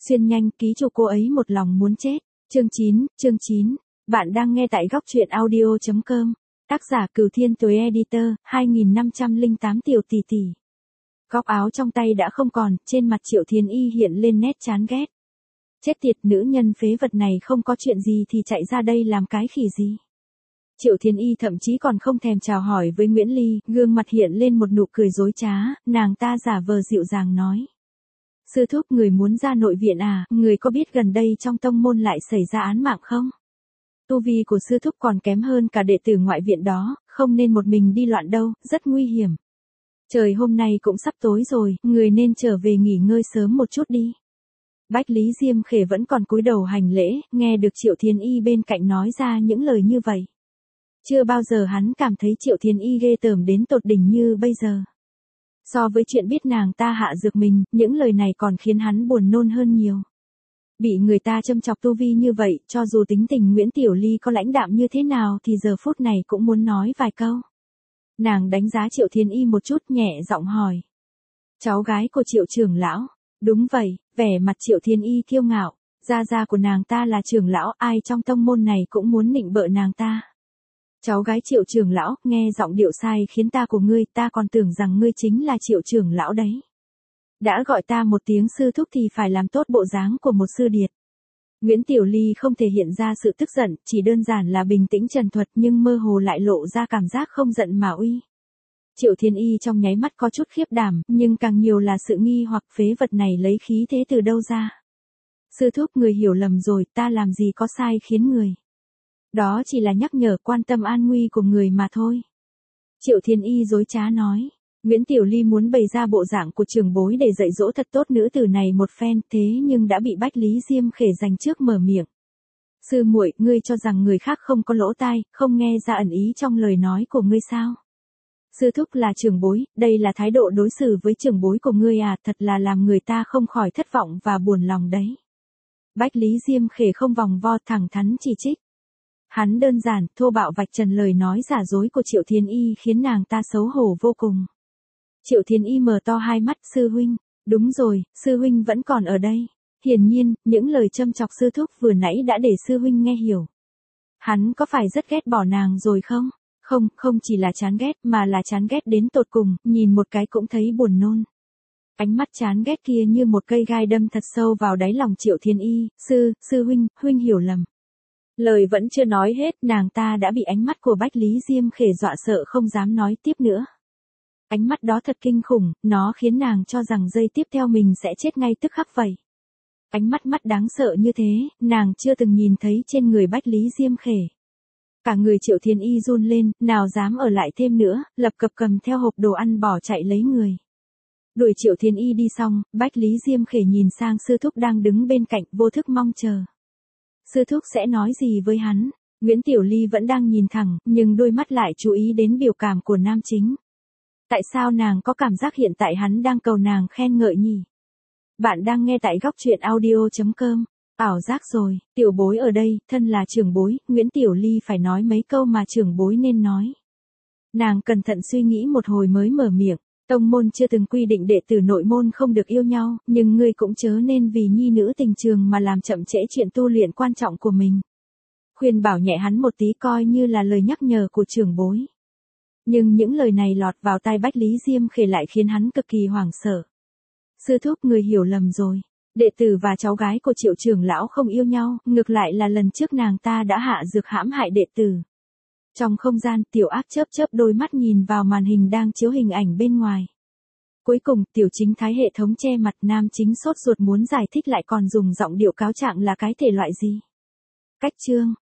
Xuyên nhanh, ký chủ cô ấy một lòng muốn chết. Chương 9. Bạn đang nghe tại góc truyện audio.com. Tác giả Cửu Thiên Tuế Editor, 2508 tiểu tỷ tỷ. Góc áo trong tay đã không còn, trên mặt Triệu Thiên Y hiện lên nét chán ghét. Chết tiệt, nữ nhân phế vật này không có chuyện gì thì chạy ra đây làm cái khỉ gì. Triệu Thiên Y thậm chí còn không thèm chào hỏi với Nguyễn Ly, gương mặt hiện lên một nụ cười dối trá, nàng ta giả vờ dịu dàng nói. Sư thúc, người muốn ra nội viện à, người có biết gần đây trong tông môn lại xảy ra án mạng không? Tu vi của sư thúc còn kém hơn cả đệ tử ngoại viện đó, không nên một mình đi loạn đâu, rất nguy hiểm. Trời hôm nay cũng sắp tối rồi, người nên trở về nghỉ ngơi sớm một chút đi. Bách Lý Diêm Khể vẫn còn cúi đầu hành lễ, nghe được Triệu Thiên Y bên cạnh nói ra những lời như vậy. Chưa bao giờ hắn cảm thấy Triệu Thiên Y ghê tởm đến tột đỉnh như bây giờ. So với chuyện biết nàng ta hạ dược mình, những lời này còn khiến hắn buồn nôn hơn nhiều. Bị người ta châm chọc tu vi như vậy, cho dù tính tình Nguyễn Tiểu Ly có lãnh đạm như thế nào thì giờ phút này cũng muốn nói vài câu. Nàng đánh giá Triệu Thiên Y một chút, nhẹ giọng hỏi. Cháu gái của Triệu trưởng lão? Đúng vậy, vẻ mặt Triệu Thiên Y kiêu ngạo. Gia gia của nàng ta là trưởng lão, ai trong tông môn này cũng muốn nịnh bợ nàng ta. Cháu gái Triệu trưởng lão, nghe giọng điệu sai khiến ta của ngươi, ta còn tưởng rằng ngươi chính là Triệu trưởng lão đấy. Đã gọi ta một tiếng sư thúc thì phải làm tốt bộ dáng của một sư điệt. Nguyễn Tiểu Ly không thể hiện ra sự tức giận, chỉ đơn giản là bình tĩnh trần thuật nhưng mơ hồ lại lộ ra cảm giác không giận mà uy. Triệu Thiên Y trong nháy mắt có chút khiếp đảm, nhưng càng nhiều là sự nghi hoặc phế vật này lấy khí thế từ đâu ra. Sư thúc, người hiểu lầm rồi, ta làm gì có sai khiến người. Đó chỉ là nhắc nhở quan tâm an nguy của người mà thôi. Triệu Thiên Y dối trá nói. Nguyễn Tiểu Ly muốn bày ra bộ dạng của trưởng bối để dạy dỗ thật tốt nữ tử này một phen, thế nhưng đã bị Bách Lý Diêm Khể giành trước mở miệng. Sư muội, ngươi cho rằng người khác không có lỗ tai, không nghe ra ẩn ý trong lời nói của ngươi sao? Sư thúc là trưởng bối, đây là thái độ đối xử với trưởng bối của ngươi à, thật là làm người ta không khỏi thất vọng và buồn lòng đấy. Bách Lý Diêm Khể không vòng vo, thẳng thắn chỉ trích. Hắn đơn giản, thô bạo vạch trần lời nói giả dối của Triệu Thiên Y khiến nàng ta xấu hổ vô cùng. Triệu Thiên Y mở to hai mắt, sư huynh, đúng rồi, sư huynh vẫn còn ở đây. Hiển nhiên, những lời châm chọc sư thúc vừa nãy đã để sư huynh nghe hiểu. Hắn có phải rất ghét bỏ nàng rồi không? Không chỉ là chán ghét mà là chán ghét đến tột cùng, nhìn một cái cũng thấy buồn nôn. Ánh mắt chán ghét kia như một cây gai đâm thật sâu vào đáy lòng Triệu Thiên Y, sư huynh hiểu lầm. Lời vẫn chưa nói hết, nàng ta đã bị ánh mắt của Bách Lý Diêm Khể dọa sợ không dám nói tiếp nữa. Ánh mắt đó thật kinh khủng, nó khiến nàng cho rằng giây tiếp theo mình sẽ chết ngay tức khắc vậy. Ánh mắt đáng sợ như thế, nàng chưa từng nhìn thấy trên người Bách Lý Diêm Khể. Cả người Triệu Thiên Y run lên, nào dám ở lại thêm nữa, lập cập cầm theo hộp đồ ăn bỏ chạy lấy người. Đuổi Triệu Thiên Y đi xong, Bách Lý Diêm Khể nhìn sang sư thúc đang đứng bên cạnh, vô thức mong chờ. Sư thúc sẽ nói gì với hắn? Nguyễn Tiểu Ly vẫn đang nhìn thẳng, nhưng đôi mắt lại chú ý đến biểu cảm của nam chính. Tại sao nàng có cảm giác hiện tại hắn đang cầu nàng khen ngợi nhỉ? Bạn đang nghe tại góc truyện audio.com. Ảo giác rồi, tiểu bối ở đây, thân là trưởng bối, Nguyễn Tiểu Ly phải nói mấy câu mà trưởng bối nên nói. Nàng cẩn thận suy nghĩ một hồi mới mở miệng. Tông môn chưa từng quy định đệ tử nội môn không được yêu nhau, nhưng ngươi cũng chớ nên vì nhi nữ tình trường mà làm chậm trễ chuyện tu luyện quan trọng của mình. Khuyên bảo nhẹ hắn một tí coi như là lời nhắc nhở của trưởng bối. Nhưng những lời này lọt vào tai Bách Lý Diêm Khể lại khiến hắn cực kỳ hoảng sợ. Sư thúc, người hiểu lầm rồi. Đệ tử và cháu gái của Triệu trưởng lão không yêu nhau, ngược lại là lần trước nàng ta đã hạ dược hãm hại đệ tử. Trong không gian, Tiểu Ác chớp đôi mắt nhìn vào màn hình đang chiếu hình ảnh bên ngoài. Cuối cùng, Tiểu Chính Thái hệ thống che mặt, nam chính sốt ruột muốn giải thích lại còn dùng giọng điệu cáo trạng là cái thể loại gì. Cách chương.